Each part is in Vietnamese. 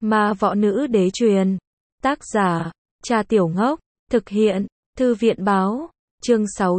Ma võ nữ đế truyền. Tác giả, Cha Tiểu Ngốc. Thực hiện, Thư viện báo. Chương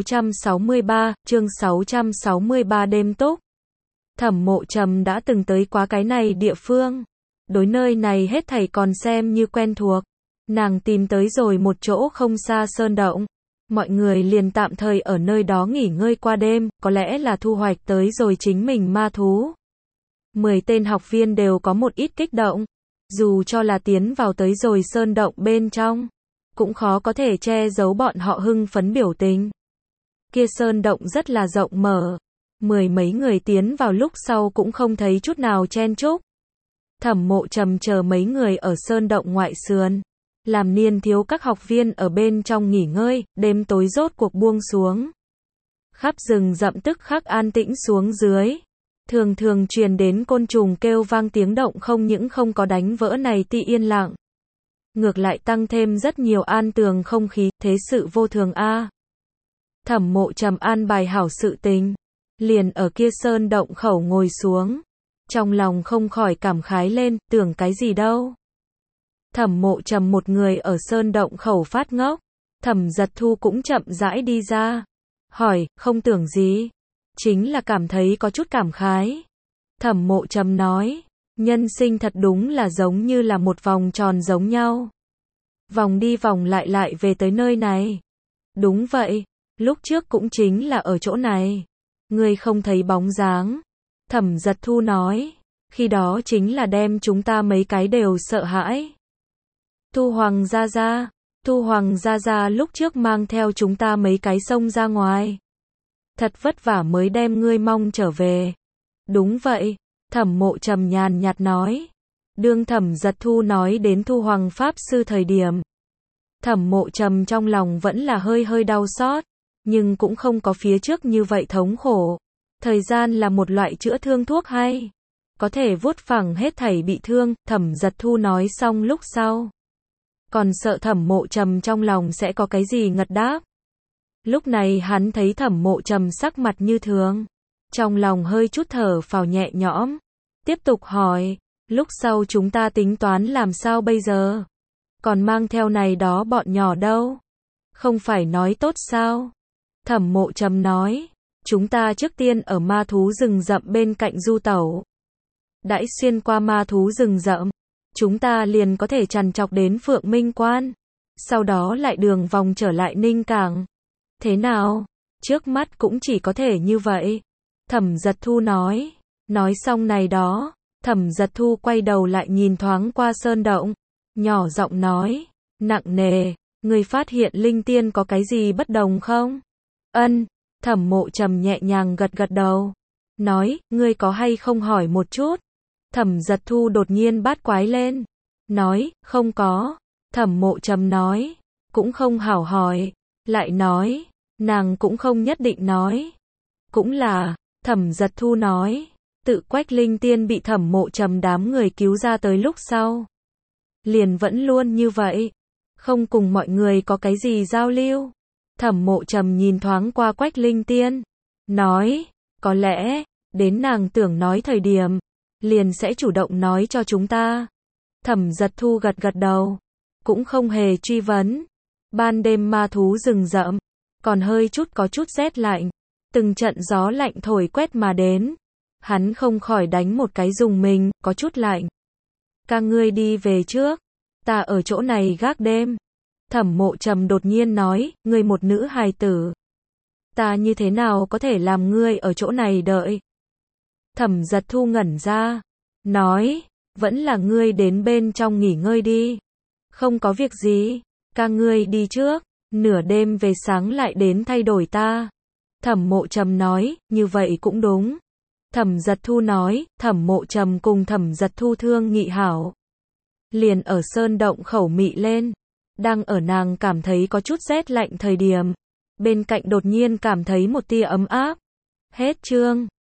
663 đêm túc. Thẩm Mộ Trầm đã từng tới quá cái này địa phương. Đối nơi này hết thảy còn xem như quen thuộc. Nàng tìm tới rồi một chỗ không xa sơn động. Mọi người liền tạm thời ở nơi đó nghỉ ngơi qua đêm, có lẽ là thu hoạch tới rồi chính mình ma thú. 10 tên học viên đều có một ít kích động. Dù cho là tiến vào tới rồi sơn động bên trong, cũng khó có thể che giấu bọn họ hưng phấn biểu tình. Kia sơn động rất là rộng mở. 10 mấy người tiến vào lúc sau cũng không thấy chút nào chen chúc. Thẩm Mộ Trầm chờ mấy người ở sơn động ngoại sườn. Làm niên thiếu các học viên ở bên trong nghỉ ngơi, đêm tối rốt cuộc buông xuống. Khắp rừng rậm tức khắc an tĩnh xuống dưới. Thường thường truyền đến côn trùng kêu vang tiếng động không những không có đánh vỡ này ti yên lặng. Ngược lại tăng thêm rất nhiều an tường không khí, thế sự vô thường a. Thẩm Mộ Trầm an bài hảo sự tình. Liền ở kia sơn động khẩu ngồi xuống. Trong lòng không khỏi cảm khái lên, tưởng cái gì đâu. Thẩm Mộ Trầm một người ở sơn động khẩu phát ngốc. Thẩm Giật Thu cũng chậm rãi đi ra. Hỏi, không tưởng gì. Chính là cảm thấy có chút cảm khái. Thẩm Mộ Trầm nói, nhân sinh thật đúng là giống như là một vòng tròn giống nhau. Vòng đi vòng lại về tới nơi này. Đúng vậy, lúc trước cũng chính là ở chỗ này. Ngươi không thấy bóng dáng. Thẩm Giật Thu nói, khi đó chính là đem chúng ta mấy cái đều sợ hãi. Thu Hoàng gia gia lúc trước mang theo chúng ta mấy cái xông ra ngoài. Thật vất vả mới đem ngươi mong trở về. Đúng vậy, Thẩm Mộ Trầm nhàn nhạt nói. Đương Thẩm Giật Thu nói đến Thu Hoàng Pháp Sư thời điểm. Thẩm Mộ Trầm trong lòng vẫn là hơi đau xót, nhưng cũng không có phía trước như vậy thống khổ. Thời gian là một loại chữa thương thuốc hay. Có thể vuốt phẳng hết thảy bị thương, Thẩm Giật Thu nói xong lúc sau. Còn sợ Thẩm Mộ Trầm trong lòng sẽ có cái gì ngật đáp. Lúc này hắn thấy Thẩm Mộ Trầm sắc mặt như thường. Trong lòng hơi chút thở phào nhẹ nhõm. Tiếp tục hỏi, lúc sau chúng ta tính toán làm sao bây giờ? Còn mang theo này đó bọn nhỏ đâu? Không phải nói tốt sao? Thẩm Mộ Trầm nói, chúng ta trước tiên ở ma thú rừng rậm bên cạnh du tẩu. Đãi xuyên qua ma thú rừng rậm, chúng ta liền có thể trằn trọc đến Phượng Minh Quan. Sau đó lại đường vòng trở lại Ninh Cảng. Thế nào? Trước mắt cũng chỉ có thể như vậy. Thẩm Giật Thu nói. Nói xong này đó, Thẩm Giật Thu quay đầu lại nhìn thoáng qua sơn động. Nhỏ giọng nói, nặng nề, người phát hiện linh tiên có cái gì bất đồng không? Ân, Thẩm Mộ Trầm nhẹ nhàng gật đầu. Nói, ngươi có hay không hỏi một chút? Thẩm Giật Thu đột nhiên bát quái lên. Nói, không có. Thẩm Mộ Trầm nói, cũng không hảo hỏi. Lại nói, nàng cũng không nhất định nói. Cũng là, Thẩm Giật Thu nói, tự Quách linh tiên bị Thẩm Mộ Trầm đám người cứu ra tới lúc sau. Liền vẫn luôn như vậy. Không cùng mọi người có cái gì giao lưu. Thẩm Mộ Trầm nhìn thoáng qua Quách linh tiên. Nói, có lẽ, đến nàng tưởng nói thời điểm, liền sẽ chủ động nói cho chúng ta. Thẩm Giật Thu gật đầu. Cũng không hề truy vấn. Ban đêm ma thú rừng rậm. Còn hơi chút có chút rét lạnh. Từng trận gió lạnh thổi quét mà đến. Hắn không khỏi đánh một cái dùng mình, có chút lạnh. Các ngươi đi về trước. Ta ở chỗ này gác đêm. Thẩm Mộ Trầm đột nhiên nói, ngươi một nữ hài tử. Ta như thế nào có thể làm ngươi ở chỗ này đợi? Thẩm Giật Thu ngẩn ra. Nói, vẫn là ngươi đến bên trong nghỉ ngơi đi. Không có việc gì. Các ngươi đi trước. Nửa đêm về sáng lại đến thay đổi ta. Thẩm Mộ Trầm nói, như vậy cũng đúng. Thẩm Giật Thu nói, Thẩm Mộ Trầm cùng Thẩm Giật Thu thương nghị hảo. Liền ở sơn động khẩu mị lên. Đang ở nàng cảm thấy có chút rét lạnh thời điểm. Bên cạnh đột nhiên cảm thấy một tia ấm áp. Hết chương.